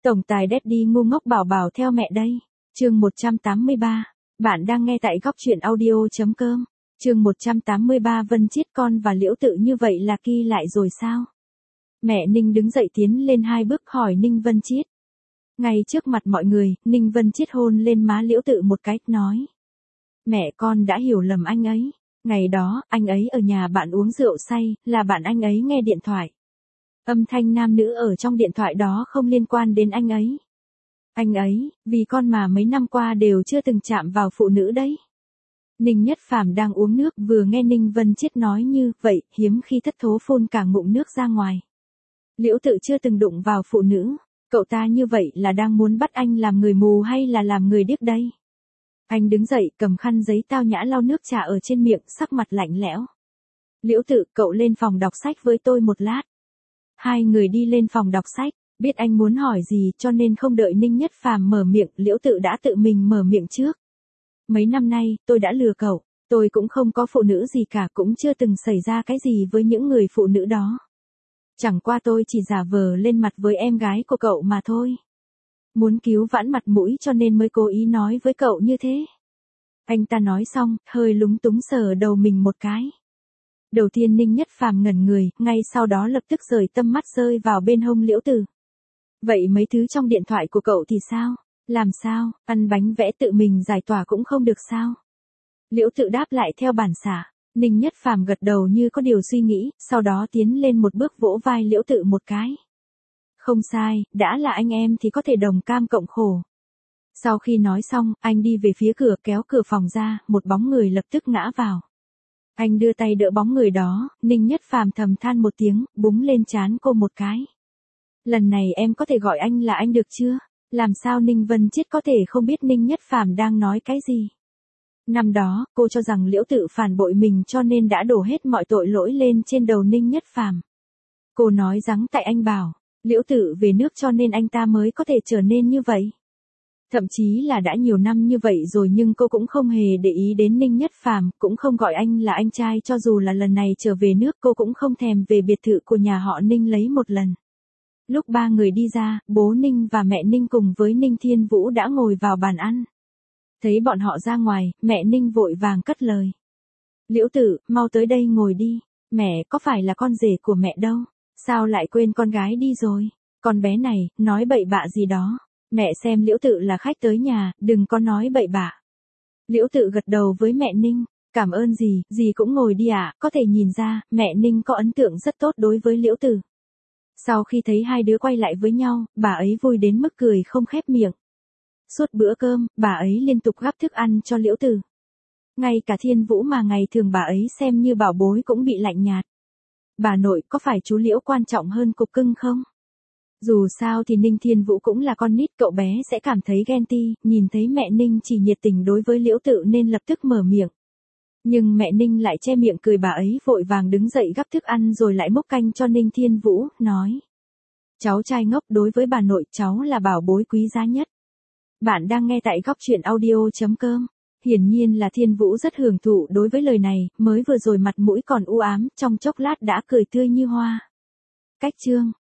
Tổng tài Daddy ngu ngốc bảo bảo theo mẹ đây. Chương 183. Bạn đang nghe tại góc truyện audio.com. Chương 183 Vân Chiết con và Liễu Tự như vậy là kỳ lại rồi sao? Mẹ Ninh đứng dậy tiến lên 2 bước hỏi Ninh Vân Chiết. Ngay trước mặt mọi người, Ninh Vân Chiết hôn lên má Liễu Tự một cái, nói. Mẹ con đã hiểu lầm anh ấy. Ngày đó, anh ấy ở nhà bạn uống rượu say, là bạn anh ấy nghe điện thoại. Âm thanh nam nữ ở trong điện thoại đó không liên quan đến anh ấy. Anh ấy, vì con mà mấy năm qua đều chưa từng chạm vào phụ nữ đấy. Ninh Nhất Phàm đang uống nước vừa nghe Ninh Vân Chiết nói như vậy, hiếm khi thất thố phun cả ngụm nước ra ngoài. Liễu Tự chưa từng đụng vào phụ nữ, cậu ta như vậy là đang muốn bắt anh làm người mù hay là làm người điếc đây? Anh đứng dậy cầm khăn giấy tao nhã lau nước trà ở trên miệng, sắc mặt lạnh lẽo. Liễu Tự, cậu lên phòng đọc sách với tôi một lát. Hai người đi lên phòng đọc sách, biết anh muốn hỏi gì cho nên không đợi Ninh Nhất Phàm mở miệng, Liễu Tự đã tự mình mở miệng trước. Mấy năm nay, tôi đã lừa cậu, tôi cũng không có phụ nữ gì cả, cũng chưa từng xảy ra cái gì với những người phụ nữ đó. Chẳng qua tôi chỉ giả vờ lên mặt với em gái của cậu mà thôi. Muốn cứu vãn mặt mũi cho nên mới cố ý nói với cậu như thế. Anh ta nói xong, hơi lúng túng sờ đầu mình một cái. Đầu tiên Ninh Nhất Phàm ngẩn người, ngay sau đó lập tức rời tâm mắt rơi vào bên hông Liễu Tự. Vậy mấy thứ trong điện thoại của cậu thì sao? Làm sao, ăn bánh vẽ tự mình giải tỏa cũng không được sao? Liễu Tự đáp lại theo bản xả. Ninh Nhất Phàm gật đầu như có điều suy nghĩ, sau đó tiến lên một bước vỗ vai Liễu Tự một cái. Không sai, đã là anh em thì có thể đồng cam cộng khổ. Sau khi nói xong, anh đi về phía cửa kéo cửa phòng ra, một bóng người lập tức ngã vào. Anh đưa tay đỡ bóng người đó, Ninh Nhất Phàm thầm than một tiếng, búng lên trán cô một cái. Lần này em có thể gọi anh là anh được chưa? Làm sao Ninh Vân Chiết có thể không biết Ninh Nhất Phàm đang nói cái gì? Năm đó, cô cho rằng Liễu Tự phản bội mình cho nên đã đổ hết mọi tội lỗi lên trên đầu Ninh Nhất Phàm. Cô nói rằng tại anh bảo, Liễu Tự về nước cho nên anh ta mới có thể trở nên như vậy. Thậm chí là đã nhiều năm như vậy rồi nhưng cô cũng không hề để ý đến Ninh Nhất Phàm, cũng không gọi anh là anh trai, cho dù là lần này trở về nước cô cũng không thèm về biệt thự của nhà họ Ninh lấy một lần. Lúc ba người đi ra, bố Ninh và mẹ Ninh cùng với Ninh Thiên Vũ đã ngồi vào bàn ăn. Thấy bọn họ ra ngoài, mẹ Ninh vội vàng cất lời. Liễu Tự, mau tới đây ngồi đi, mẹ có phải là con rể của mẹ đâu, sao lại quên con gái đi rồi, con bé này, nói bậy bạ gì đó. Mẹ xem Liễu Tự là khách tới nhà, đừng có nói bậy bạ. Liễu Tự gật đầu với mẹ Ninh, cảm ơn dì cũng ngồi đi ạ, có thể nhìn ra, mẹ Ninh có ấn tượng rất tốt đối với Liễu Tự. Sau khi thấy hai đứa quay lại với nhau, bà ấy vui đến mức cười không khép miệng. Suốt bữa cơm, bà ấy liên tục gắp thức ăn cho Liễu Tự. Ngay cả Thiên Vũ mà ngày thường bà ấy xem như bảo bối cũng bị lạnh nhạt. Bà nội, có phải chú Liễu quan trọng hơn cục cưng không? Dù sao thì Ninh Thiên Vũ cũng là con nít, cậu bé sẽ cảm thấy ghen ti, nhìn thấy mẹ Ninh chỉ nhiệt tình đối với Liễu Tự nên lập tức mở miệng. Nhưng mẹ Ninh lại che miệng cười, bà ấy vội vàng đứng dậy gắp thức ăn rồi lại múc canh cho Ninh Thiên Vũ, nói. Cháu trai ngốc, đối với bà nội cháu là bảo bối quý giá nhất. Bạn đang nghe tại góc truyện audio.com. Hiển nhiên là Thiên Vũ rất hưởng thụ đối với lời này, mới vừa rồi mặt mũi còn u ám, trong chốc lát đã cười tươi như hoa. Cách chương